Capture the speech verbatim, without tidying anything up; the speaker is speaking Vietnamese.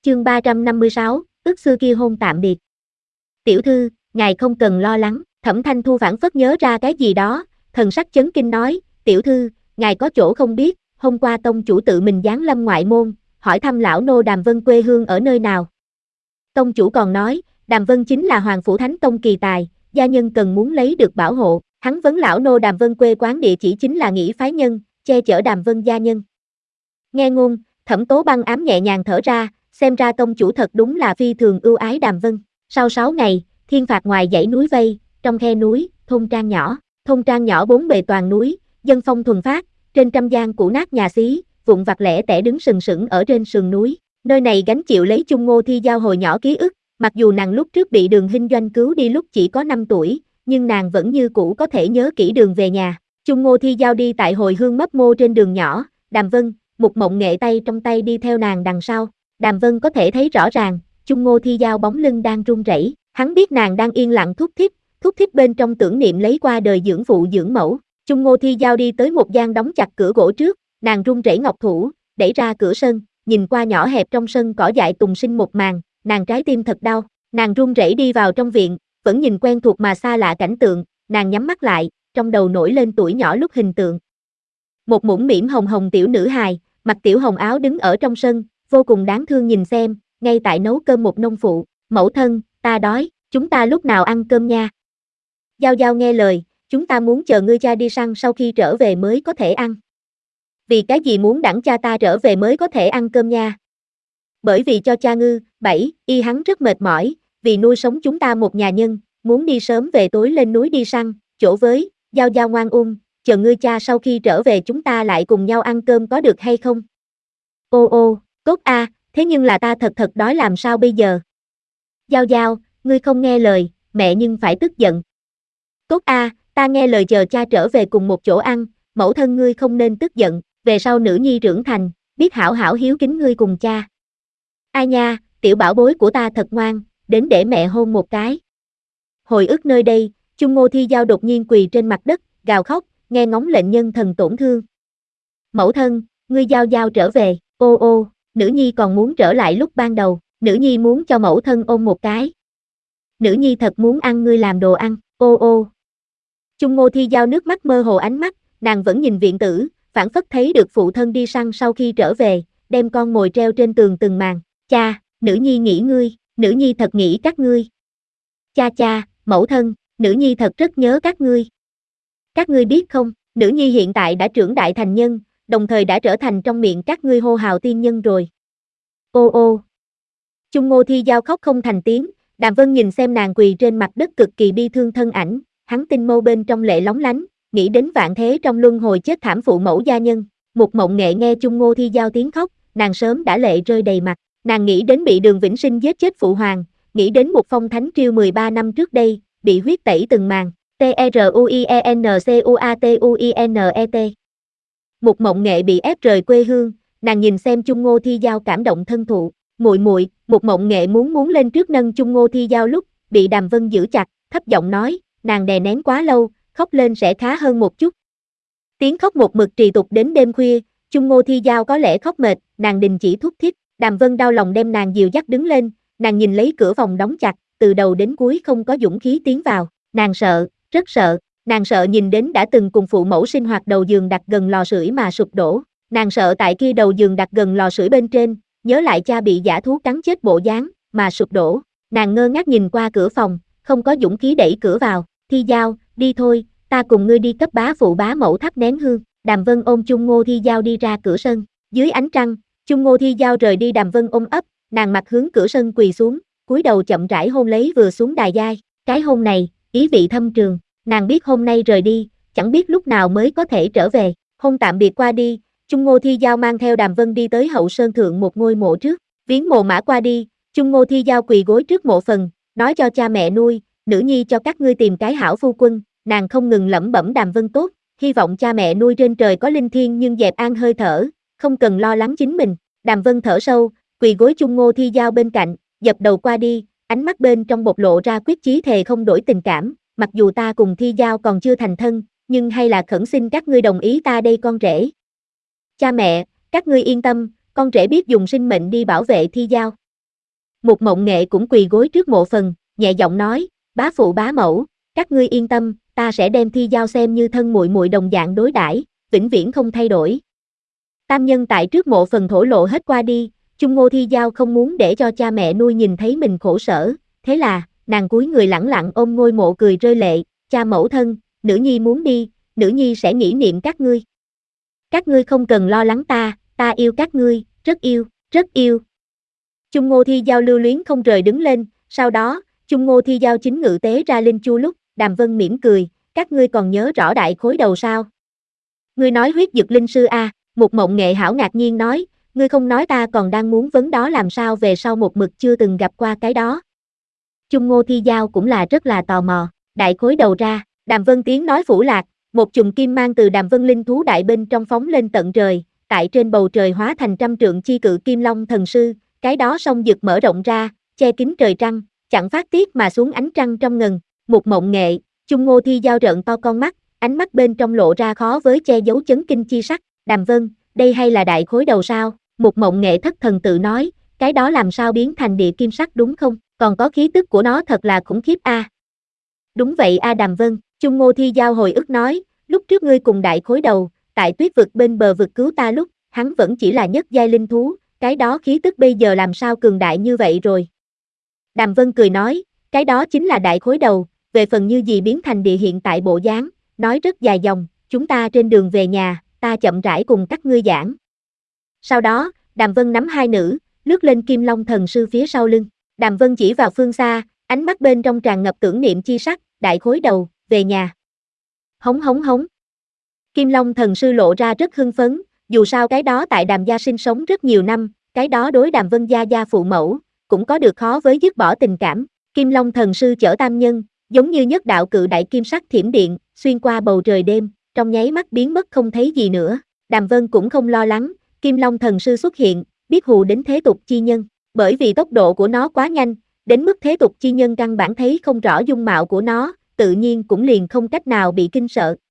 Chương ba trăm năm mươi sáu, ước xưa kia hôn tạm biệt. Tiểu thư, ngài không cần lo lắng. Thẩm Thanh Thu phảng phất nhớ ra cái gì đó, thần sắc chấn kinh nói, tiểu thư, ngài có chỗ không biết, hôm qua tông chủ tự mình giáng lâm ngoại môn, hỏi thăm lão nô Đàm Vân quê hương ở nơi nào. Tông chủ còn nói, Đàm Vân chính là Hoàng Phủ Thánh Tông kỳ tài, gia nhân cần muốn lấy được bảo hộ, hắn vấn lão nô Đàm Vân quê quán địa chỉ chính là nghĩ phái nhân, che chở Đàm Vân gia nhân. Nghe ngôn, Thẩm Tố Băng ám nhẹ nhàng thở ra, xem ra tông chủ thật đúng là phi thường ưu ái Đàm Vân. Sau sáu ngày, thiên phạt ngoài dãy núi vây, trong khe núi, thôn trang nhỏ, thôn trang nhỏ bốn bề toàn núi, dân phong thuần phát, trên trăm gian cũ nát nhà xí, vụn vặt lẻ tẻ đứng sừng sững ở trên sườn núi. Nơi này gánh chịu lấy Chung Ngô Thi Giao hồi nhỏ ký ức, mặc dù nàng lúc trước bị Đường Hinh Doanh cứu đi lúc chỉ có năm tuổi, nhưng nàng vẫn như cũ có thể nhớ kỹ đường về nhà. Chung Ngô Thi Giao đi tại hồi hương mấp mô trên đường nhỏ, Đàm Vân, Mục Mộng Nghệ tay trong tay đi theo nàng đằng sau. Đàm Vân có thể thấy rõ ràng, Chung Ngô Thi Giao bóng lưng đang run rẩy, hắn biết nàng đang yên lặng thúc thích, thúc thích bên trong tưởng niệm lấy qua đời dưỡng phụ dưỡng mẫu. Chung Ngô Thi Giao đi tới một gian đóng chặt cửa gỗ trước, nàng run rẩy ngọc thủ, đẩy ra cửa sân, nhìn qua nhỏ hẹp trong sân cỏ dại tùng sinh một màn, nàng trái tim thật đau, nàng run rẩy đi vào trong viện, vẫn nhìn quen thuộc mà xa lạ cảnh tượng, nàng nhắm mắt lại, trong đầu nổi lên tuổi nhỏ lúc hình tượng. Một mũm mĩm hồng hồng tiểu nữ hài, mặc tiểu hồng áo đứng ở trong sân, vô cùng đáng thương nhìn xem, ngay tại nấu cơm một nông phụ, mẫu thân, ta đói, chúng ta lúc nào ăn cơm nha. Giao Giao nghe lời, chúng ta muốn chờ ngươi cha đi săn sau khi trở về mới có thể ăn. Vì cái gì muốn đẳng cha ta trở về mới có thể ăn cơm nha? Bởi vì cho cha ngư, bảy, y hắn rất mệt mỏi, vì nuôi sống chúng ta một nhà nhân, muốn đi sớm về tối lên núi đi săn, chỗ với, Giao Giao ngoan ung, chờ ngươi cha sau khi trở về chúng ta lại cùng nhau ăn cơm có được hay không? Ô ô, tốt a, thế nhưng là ta thật thật đói làm sao bây giờ? Giao Giao, ngươi không nghe lời, mẹ nhưng phải tức giận. Tốt a, ta nghe lời chờ cha trở về cùng một chỗ ăn, mẫu thân ngươi không nên tức giận, về sau nữ nhi trưởng thành, biết hảo hảo hiếu kính ngươi cùng cha. Ai nha, tiểu bảo bối của ta thật ngoan, đến để mẹ hôn một cái. Hồi ức nơi đây, Chung Ngô Thi Giao đột nhiên quỳ trên mặt đất, gào khóc, nghe ngóng lệnh nhân thần tổn thương. Mẫu thân, ngươi Giao Giao trở về, ô ô, nữ nhi còn muốn trở lại lúc ban đầu, nữ nhi muốn cho mẫu thân ôm một cái. Nữ nhi thật muốn ăn ngươi làm đồ ăn, ô ô. Chung Ngô Thi Giao nước mắt mơ hồ ánh mắt, nàng vẫn nhìn viện tử, phảng phất thấy được phụ thân đi săn sau khi trở về, đem con mồi treo trên tường từng màn. Cha, nữ nhi nghĩ ngươi, nữ nhi thật nghĩ các ngươi. Cha cha, mẫu thân, nữ nhi thật rất nhớ các ngươi. Các ngươi biết không, nữ nhi hiện tại đã trưởng đại thành nhân, đồng thời đã trở thành trong miệng các ngươi hô hào tiên nhân rồi. Ô ô. Chung Ngô Thi Giao khóc không thành tiếng, Đàm Vân nhìn xem nàng quỳ trên mặt đất cực kỳ bi thương thân ảnh, hắn tinh mâu bên trong lệ lóng lánh, nghĩ đến vạn thế trong luân hồi chết thảm phụ mẫu gia nhân. Một Mộng Nghệ nghe Chung Ngô Thi Giao tiếng khóc, nàng sớm đã lệ rơi đầy mặt, nàng nghĩ đến bị Đường Vĩnh Sinh giết chết phụ hoàng, nghĩ đến một phong thánh triều mười ba năm trước đây, bị huyết tẩy từng màn, T R U I E N C U A T U I N E T. Một Mộng Nghệ bị ép rời quê hương, nàng nhìn xem Chung Ngô Thi Giao cảm động thân thụ, muội muội, Một Mộng Nghệ muốn muốn lên trước nâng Chung Ngô Thi Giao lúc, bị Đàm Vân giữ chặt, thấp giọng nói, nàng đè nén quá lâu, khóc lên sẽ khá hơn một chút. Tiếng khóc một mực trì tục đến đêm khuya, Chung Ngô Thi Giao có lẽ khóc mệt, nàng đình chỉ thúc thích, Đàm Vân đau lòng đem nàng dìu dắt đứng lên, nàng nhìn lấy cửa phòng đóng chặt, từ đầu đến cuối không có dũng khí tiến vào, nàng sợ, rất sợ, nàng sợ nhìn đến đã từng cùng phụ mẫu sinh hoạt đầu giường đặt gần lò sưởi mà sụp đổ, nàng sợ tại kia đầu giường đặt gần lò sưởi bên trên, nhớ lại cha bị dã thú cắn chết bộ dáng, mà sụp đổ, nàng ngơ ngác nhìn qua cửa phòng, không có dũng khí đẩy cửa vào, Thi Giao, đi thôi, ta cùng ngươi đi cấp bá phụ bá mẫu thắp nén hương. Đàm Vân ôm Chung Ngô Thi Giao đi ra cửa sân, dưới ánh trăng, Chung Ngô Thi Giao rời đi Đàm Vân ôm ấp, nàng mặt hướng cửa sân quỳ xuống, cúi đầu chậm rãi hôn lấy vừa xuống đài giai, cái hôn này, ý vị thâm trường, nàng biết hôm nay rời đi, chẳng biết lúc nào mới có thể trở về, hôn tạm biệt qua đi, Chung Ngô Thi Giao mang theo Đàm Vân đi tới hậu sơn thượng một ngôi mộ trước, viếng mộ mã qua đi, Chung Ngô Thi Giao quỳ gối trước mộ phần, nói cho cha mẹ nuôi, nữ nhi cho các ngươi tìm cái hảo phu quân, nàng không ngừng lẩm bẩm Đàm Vân tốt, hy vọng cha mẹ nuôi trên trời có linh thiêng nhưng dẹp an hơi thở, không cần lo lắng chính mình. Đàm Vân thở sâu, quỳ gối Chung Ngô Thi Giao bên cạnh, dập đầu qua đi, ánh mắt bên trong bộc lộ ra quyết chí thề không đổi tình cảm, mặc dù ta cùng Thi Giao còn chưa thành thân, nhưng hay là khẩn xin các ngươi đồng ý ta đây con rể. Cha mẹ, các ngươi yên tâm, con rể biết dùng sinh mệnh đi bảo vệ Thi Giao. Một Mộng Nghệ cũng quỳ gối trước mộ phần, nhẹ giọng nói, bá phụ bá mẫu, các ngươi yên tâm, ta sẽ đem Thi Giao xem như thân muội muội đồng dạng đối đãi, vĩnh viễn không thay đổi. Tam nhân tại trước mộ phần thổ lộ hết qua đi, Chung Ngô Thi Giao không muốn để cho cha mẹ nuôi nhìn thấy mình khổ sở, thế là, nàng cúi người lẳng lặng ôm ngôi mộ cười rơi lệ, cha mẫu thân, nữ nhi muốn đi, nữ nhi sẽ nghĩ niệm các ngươi. Các ngươi không cần lo lắng ta, ta yêu các ngươi, rất yêu, rất yêu. Chung Ngô Thi Giao lưu luyến không rời đứng lên, sau đó, Chung Ngô Thi Giao chính ngự tế ra linh chu lúc, Đàm Vân mỉm cười, các ngươi còn nhớ rõ đại khối đầu sao? Ngươi nói huyết dực linh sư a? Một Mộng Nghệ hảo ngạc nhiên nói, ngươi không nói ta còn đang muốn vấn đó làm sao về sau một mực chưa từng gặp qua cái đó. Chung Ngô Thi Giao cũng là rất là tò mò, đại khối đầu ra, Đàm Vân tiếng nói phủ lạc, một chùm kim mang từ Đàm Vân linh thú đại bên trong phóng lên tận trời, tại trên bầu trời hóa thành trăm trượng chi cự kim long thần sư, cái đó song dực mở rộng ra, che kín trời trăng, chẳng phát tiết mà xuống ánh trăng trong ngần. Một Mộng Nghệ, Chung Ngô Thi Giao trợn to con mắt, ánh mắt bên trong lộ ra khó với che giấu chấn kinh chi sắc, Đàm Vân, đây hay là đại khối đầu sao? Một Mộng Nghệ thất thần tự nói, cái đó làm sao biến thành địa kim sắc đúng không? Còn có khí tức của nó thật là khủng khiếp a. À. Đúng vậy a à Đàm Vân, Chung Ngô Thi Giao hồi ức nói, lúc trước ngươi cùng đại khối đầu, tại tuyết vực bên bờ vực cứu ta lúc, hắn vẫn chỉ là nhất giai linh thú, cái đó khí tức bây giờ làm sao cường đại như vậy rồi. Đàm Vân cười nói, cái đó chính là đại khối đầu, về phần như gì biến thành địa hiện tại bộ dáng, nói rất dài dòng, chúng ta trên đường về nhà, ta chậm rãi cùng các ngươi giảng. Sau đó, Đàm Vân nắm hai nữ, lướt lên Kim Long thần sư phía sau lưng, Đàm Vân chỉ vào phương xa, ánh mắt bên trong tràn ngập tưởng niệm chi sắc, đại khối đầu, về nhà. Hống hống hống. Kim Long thần sư lộ ra rất hưng phấn, dù sao cái đó tại Đàm gia sinh sống rất nhiều năm, cái đó đối Đàm Vân gia gia phụ mẫu, cũng có được khó với dứt bỏ tình cảm. Kim Long thần sư chở tam nhân, giống như nhất đạo cự đại kim sắc thiểm điện, xuyên qua bầu trời đêm, trong nháy mắt biến mất không thấy gì nữa. Đàm Vân cũng không lo lắng, Kim Long thần sư xuất hiện, biết hù đến thế tục chi nhân, bởi vì tốc độ của nó quá nhanh, đến mức thế tục chi nhân căn bản thấy không rõ dung mạo của nó, tự nhiên cũng liền không cách nào bị kinh sợ.